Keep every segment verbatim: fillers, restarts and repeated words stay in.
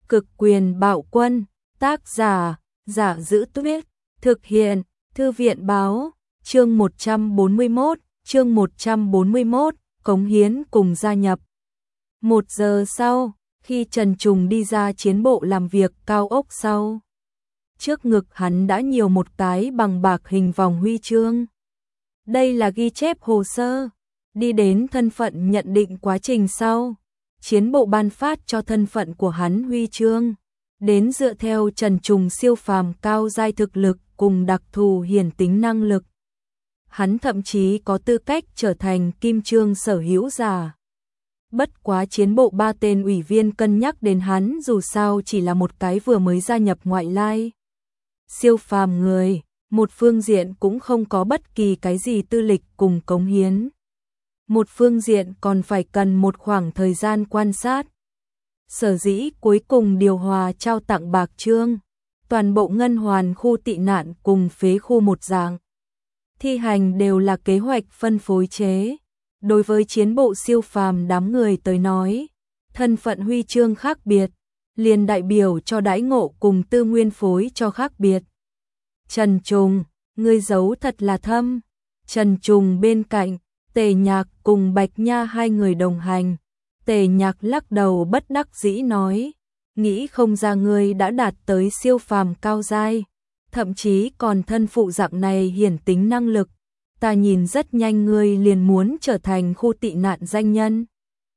Cực quyền bạo quân, tác giả, Giả Giữ Tuyết, thực hiện, Thư viện báo, chương một trăm bốn mươi mốt, chương một trăm bốn mươi mốt, cống hiến cùng gia nhập. Một giờ sau, khi Trần Trùng đi ra chiến bộ làm việc cao ốc sau, trước ngực hắn đã nhiều một cái bằng bạc hình vòng huy chương. Đây là ghi chép hồ sơ, đi đến thân phận nhận định quá trình sau. Chiến bộ ban phát cho thân phận của hắn huy chương, đến dựa theo Trần Trùng siêu phàm cao giai thực lực cùng đặc thù hiển tính năng lực. Hắn thậm chí có tư cách trở thành kim chương sở hữu giả. Bất quá chiến bộ ba tên ủy viên cân nhắc đến hắn dù sao chỉ là một cái vừa mới gia nhập ngoại lai. Siêu phàm người, một phương diện cũng không có bất kỳ cái gì tư lịch cùng cống hiến. Một phương diện còn phải cần một khoảng thời gian quan sát. Sở dĩ cuối cùng điều hòa trao tặng bạc chương, toàn bộ ngân hoàn khu tị nạn cùng phế khu một dạng. Thi hành đều là kế hoạch phân phối chế. Đối với chiến bộ siêu phàm đám người tới nói, thân phận huy chương khác biệt, liền đại biểu cho đãi ngộ cùng tư nguyên phối cho khác biệt. Trần Trùng, ngươi giấu thật là thâm. Trần Trùng bên cạnh, Tề Nhạc cùng Bạch Nha hai người đồng hành. Tề Nhạc lắc đầu bất đắc dĩ nói, nghĩ không ra ngươi đã đạt tới siêu phàm cao giai, thậm chí còn thân phụ dạng này hiển tính năng lực. Ta nhìn rất nhanh ngươi liền muốn trở thành khu tị nạn danh nhân.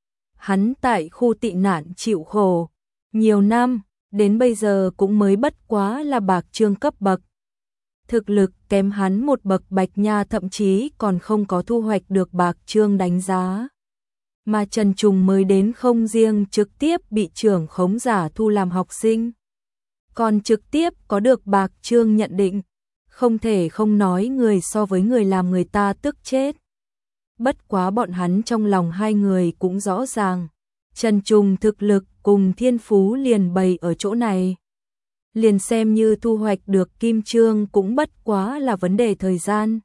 Hắn tại khu tị nạn chịu khổ nhiều năm, đến bây giờ cũng mới bất quá là bạc chương cấp bậc. Thực lực kém hắn một bậc Bạch Nha thậm chí còn không có thu hoạch được bạc chương đánh giá. Mà Trần Trùng mới đến không riêng trực tiếp bị trưởng khống giả thu làm học sinh, còn trực tiếp có được bạc chương nhận định. Không thể không nói người so với người làm người ta tức chết. Bất quá bọn hắn trong lòng hai người cũng rõ ràng, Trần Trùng thực lực cùng thiên phú liền bày ở chỗ này. Liền xem như thu hoạch được kim chương cũng bất quá là vấn đề thời gian.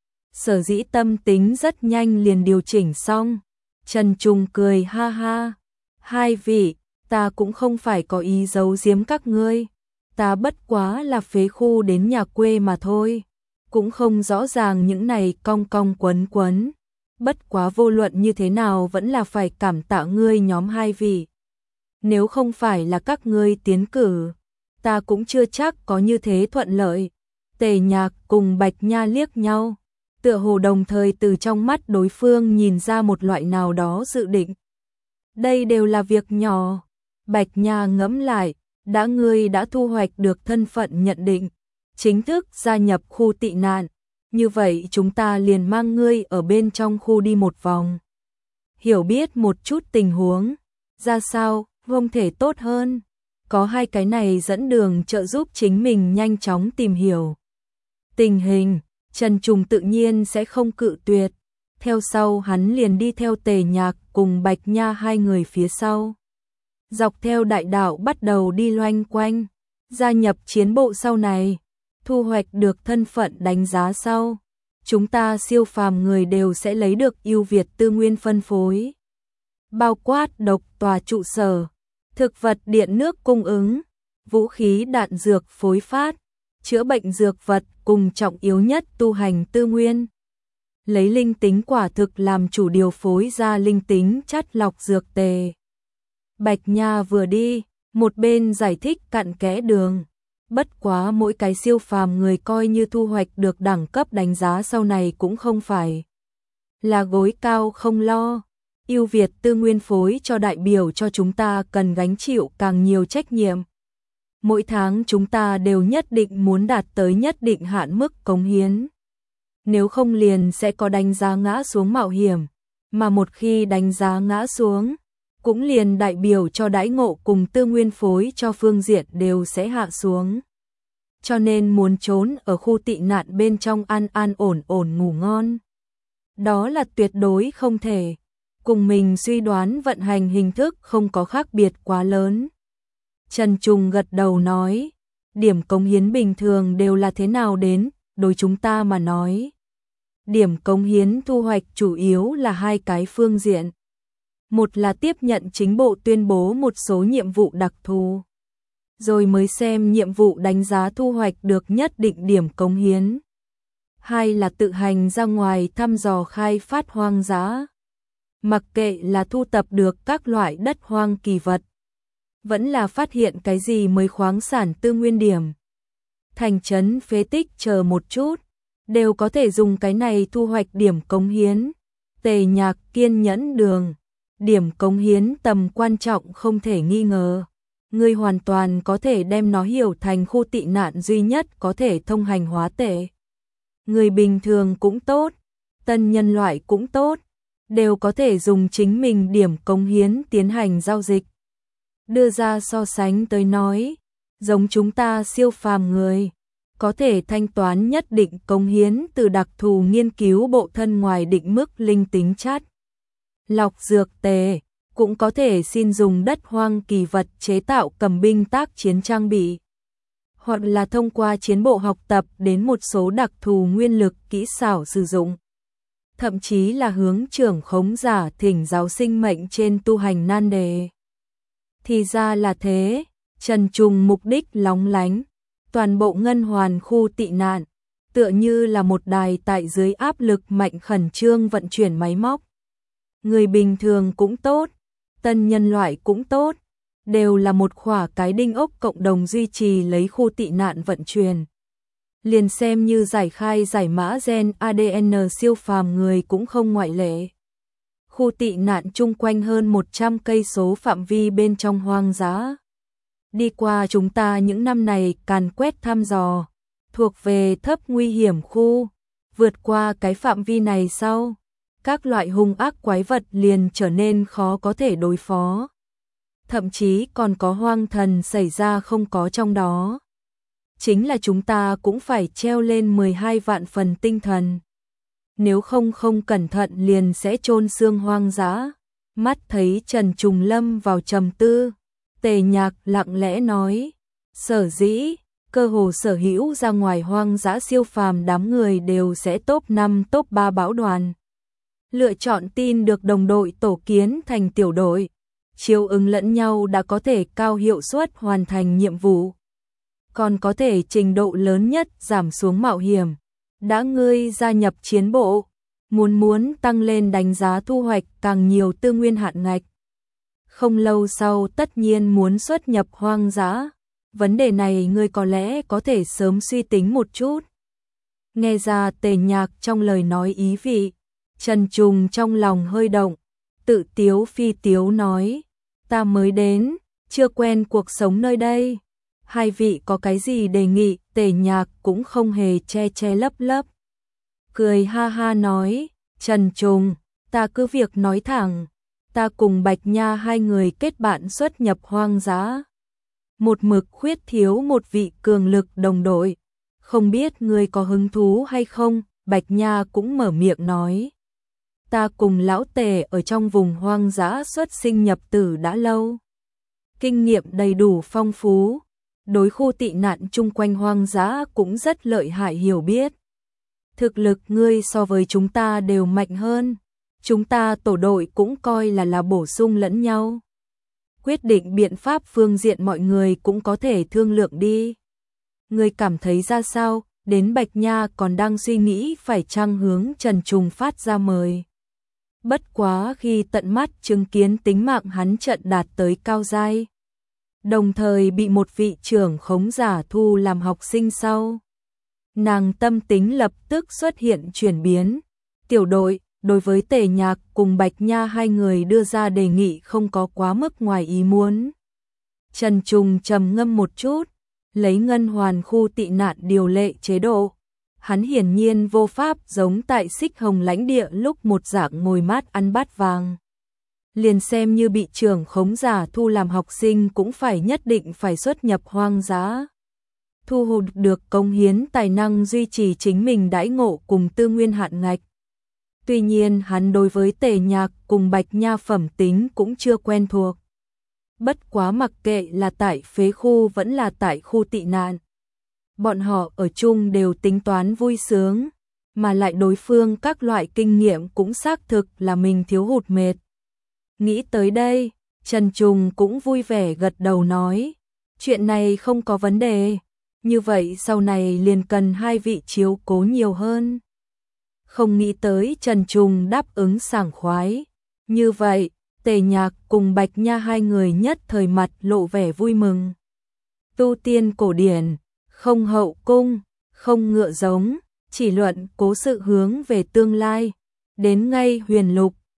Sở dĩ tâm tính rất nhanh liền điều chỉnh xong. Trần Trùng cười ha ha. Hai vị, ta cũng không phải có ý giấu giếm các ngươi. Ta bất quá là phế khu đến nhà quê mà thôi. Cũng không rõ ràng những này cong cong quấn quấn. Bất quá vô luận như thế nào vẫn là phải cảm tạ ngươi nhóm hai vị. Nếu không phải là các ngươi tiến cử, ta cũng chưa chắc có như thế thuận lợi. Tề Nhạc cùng Bạch Nha liếc nhau, tựa hồ đồng thời từ trong mắt đối phương nhìn ra một loại nào đó dự định. Đây đều là việc nhỏ. Bạch Nha ngẫm lại, đã ngươi đã thu hoạch được thân phận nhận định, chính thức gia nhập khu tị nạn, như vậy chúng ta liền mang ngươi ở bên trong khu đi một vòng. Hiểu biết một chút tình huống, ra sao, không thể tốt hơn. Có hai cái này dẫn đường trợ giúp chính mình nhanh chóng tìm hiểu tình hình, Trần Trùng tự nhiên sẽ không cự tuyệt. Theo sau hắn liền đi theo Tề Nhạc cùng Bạch Nha hai người phía sau. Dọc theo đại đạo bắt đầu đi loanh quanh, gia nhập chiến bộ sau này, thu hoạch được thân phận đánh giá sau. Chúng ta siêu phàm người đều sẽ lấy được ưu việt tư nguyên phân phối. Bao quát độc tòa trụ sở, thực vật điện nước cung ứng, vũ khí đạn dược phối phát, chữa bệnh dược vật cùng trọng yếu nhất tu hành tư nguyên. Lấy linh tính quả thực làm chủ điều phối ra linh tính chắt lọc dược tề. Bạch Nha vừa đi, một bên giải thích cặn kẽ đường. Bất quá mỗi cái siêu phàm người coi như thu hoạch được đẳng cấp đánh giá sau này cũng không phải là gối cao không lo. Ưu việt tư nguyên phối cho đại biểu cho chúng ta cần gánh chịu càng nhiều trách nhiệm. Mỗi tháng chúng ta đều nhất định muốn đạt tới nhất định hạn mức cống hiến. Nếu không liền sẽ có đánh giá ngã xuống mạo hiểm, mà một khi đánh giá ngã xuống, cũng liền đại biểu cho đãi ngộ cùng tư nguyên phối cho phương diện đều sẽ hạ xuống. Cho nên muốn trốn ở khu tị nạn bên trong an an ổn ổn ngủ ngon, đó là tuyệt đối không thể. Cùng mình suy đoán vận hành hình thức không có khác biệt quá lớn. Trần Trùng gật đầu nói, điểm cống hiến bình thường đều là thế nào đến, đối chúng ta mà nói. Điểm cống hiến thu hoạch chủ yếu là hai cái phương diện. Một là tiếp nhận chính bộ tuyên bố một số nhiệm vụ đặc thù, rồi mới xem nhiệm vụ đánh giá thu hoạch được nhất định điểm cống hiến. Hai là tự hành ra ngoài thăm dò khai phát hoang dã. Mặc kệ là thu tập được các loại đất hoang kỳ vật, vẫn là phát hiện cái gì mới khoáng sản tư nguyên điểm, thành trấn phế tích chờ một chút, đều có thể dùng cái này thu hoạch điểm cống hiến. Tề Nhạc kiên nhẫn đường, điểm cống hiến tầm quan trọng không thể nghi ngờ. Ngươi hoàn toàn có thể đem nó hiểu thành khu tị nạn duy nhất có thể thông hành hóa tệ. Người bình thường cũng tốt, tân nhân loại cũng tốt, đều có thể dùng chính mình điểm cống hiến tiến hành giao dịch. Đưa ra so sánh tới nói, giống chúng ta siêu phàm người, có thể thanh toán nhất định cống hiến từ đặc thù nghiên cứu bộ thân ngoài định mức linh tính chất. Lọc dược tề, cũng có thể xin dùng đất hoang kỳ vật chế tạo cầm binh tác chiến trang bị, hoặc là thông qua chiến bộ học tập đến một số đặc thù nguyên lực kỹ xảo sử dụng. Thậm chí là hướng trưởng khống giả thỉnh giáo sinh mệnh trên tu hành nan đề. Thì ra là thế, Trần Trùng mục đích lóng lánh, toàn bộ ngân hoàn khu tị nạn, tựa như là một đài tại dưới áp lực mạnh khẩn trương vận chuyển máy móc. Người bình thường cũng tốt, tân nhân loại cũng tốt, đều là một khỏa cái đinh ốc cộng đồng duy trì lấy khu tị nạn vận chuyển. Liền xem như giải khai giải mã gen a đê en siêu phàm người cũng không ngoại lệ. Khu tị nạn chung quanh hơn một trăm cây số phạm vi bên trong hoang dã. Đi qua chúng ta những năm này càn quét thăm dò, thuộc về thấp nguy hiểm khu, vượt qua cái phạm vi này sau, các loại hung ác quái vật liền trở nên khó có thể đối phó. Thậm chí còn có hoang thần xảy ra không có trong đó. Chính là chúng ta cũng phải treo lên mười hai vạn phần tinh thần. Nếu không không cẩn thận liền sẽ chôn xương hoang dã. Mắt thấy Trần Trùng lâm vào trầm tư, Tề Nhạc lặng lẽ nói, sở dĩ, cơ hồ sở hữu ra ngoài hoang dã siêu phàm đám người đều sẽ top năm top ba bão đoàn. Lựa chọn tin được đồng đội tổ kiến thành tiểu đội, chiếu ứng lẫn nhau đã có thể cao hiệu suất hoàn thành nhiệm vụ. Còn có thể trình độ lớn nhất giảm xuống mạo hiểm. Đã ngươi gia nhập chiến bộ, muốn muốn tăng lên đánh giá thu hoạch càng nhiều tư nguyên hạn ngạch. Không lâu sau tất nhiên muốn xuất nhập hoang dã. Vấn đề này ngươi có lẽ có thể sớm suy tính một chút. Nghe ra Tề Nhạc trong lời nói ý vị, Trần Trùng trong lòng hơi động, tự tiếu phi tiếu nói, ta mới đến, chưa quen cuộc sống nơi đây. Hai vị có cái gì đề nghị? Tề Nhạc cũng không hề che che lấp lấp. Cười ha ha nói, Trần Trùng, ta cứ việc nói thẳng, ta cùng Bạch Nha hai người kết bạn xuất nhập hoang dã. Một mực khuyết thiếu một vị cường lực đồng đội, không biết ngươi có hứng thú hay không? Bạch Nha cũng mở miệng nói, ta cùng lão Tề ở trong vùng hoang dã xuất sinh nhập tử đã lâu, kinh nghiệm đầy đủ phong phú, đối khu tị nạn chung quanh hoang dã cũng rất lợi hại hiểu biết. Thực lực ngươi so với chúng ta đều mạnh hơn, chúng ta tổ đội cũng coi là là bổ sung lẫn nhau. Quyết định biện pháp phương diện mọi người cũng có thể thương lượng đi. Ngươi cảm thấy ra sao? Đến Bạch Nha còn đang suy nghĩ phải chăng hướng Trần Trùng phát ra mời. Bất quá khi tận mắt chứng kiến tính mạng hắn trận đạt tới cao giai, đồng thời bị một vị trưởng khống giả thu làm học sinh sau, nàng tâm tính lập tức xuất hiện chuyển biến. Tiểu đội, đối với Tề Nhạc cùng Bạch Nha hai người đưa ra đề nghị không có quá mức ngoài ý muốn. Trần Trùng trầm ngâm một chút, lấy ngân hoàn khu tị nạn điều lệ chế độ. Hắn hiển nhiên vô pháp giống tại Xích Hồng lãnh địa lúc một dạng ngồi mát ăn bát vàng. Liền xem như bị trưởng khống giả thu làm học sinh cũng phải nhất định phải xuất nhập hoang dã. Thu hút được công hiến tài năng duy trì chính mình đãi ngộ cùng tư nguyên hạn ngạch. Tuy nhiên hắn đối với Tề Nhạc cùng Bạch Nha phẩm tính cũng chưa quen thuộc. Bất quá mặc kệ là tại phế khu vẫn là tại khu tị nạn, bọn họ ở chung đều tính toán vui sướng, mà lại đối phương các loại kinh nghiệm cũng xác thực là mình thiếu hụt mệt. Nghĩ tới đây, Trần Trùng cũng vui vẻ gật đầu nói, chuyện này không có vấn đề, như vậy sau này liền cần hai vị chiếu cố nhiều hơn. Không nghĩ tới Trần Trùng đáp ứng sảng khoái. Như vậy, Tề Nhạc cùng Bạch Nha hai người nhất thời mặt lộ vẻ vui mừng. Tu tiên cổ điển, không hậu cung, không ngựa giống, chỉ luận cố sự hướng về tương lai. Đến ngay huyền lục,